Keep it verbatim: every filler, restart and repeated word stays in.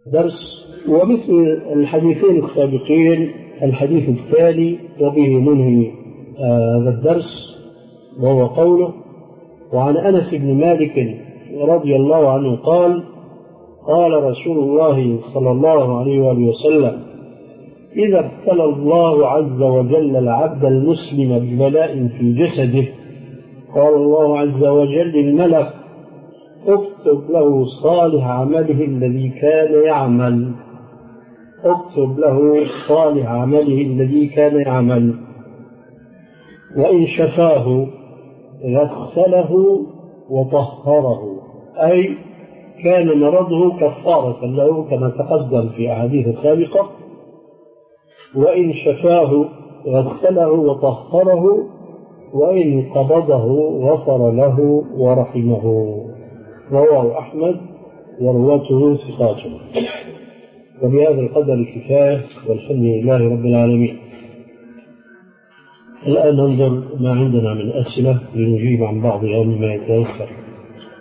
درس. ومثل الحديثين السابقين الحديث التالي وبه ننهي هذا الدرس، وهو قوله: وعن أنس بن مالك رضي الله عنه قال: قال رسول الله صلى الله عليه وآله وسلم: إذا ابتلى الله عز وجل العبد المسلم ببلاء في جسده قال الله عز وجل للملك: اكتب له صالح عمله الذي كان يعمل اكتب له صالح عمله الذي كان يعمل وإن شفاه غسله وطهره، أي كان مرضه كفارة له كما تقدم في أحاديث سابقة. وإن شفاه غسله وطهره، وإن قبضه غفر له ورحمه. رواه أحمد ورواته ثقات. وبهذا القدر كفاية، والحمد لله رب العالمين. الآن ننظر ما عندنا من أسئلة لنجيب عن بعضها مما يتيسر.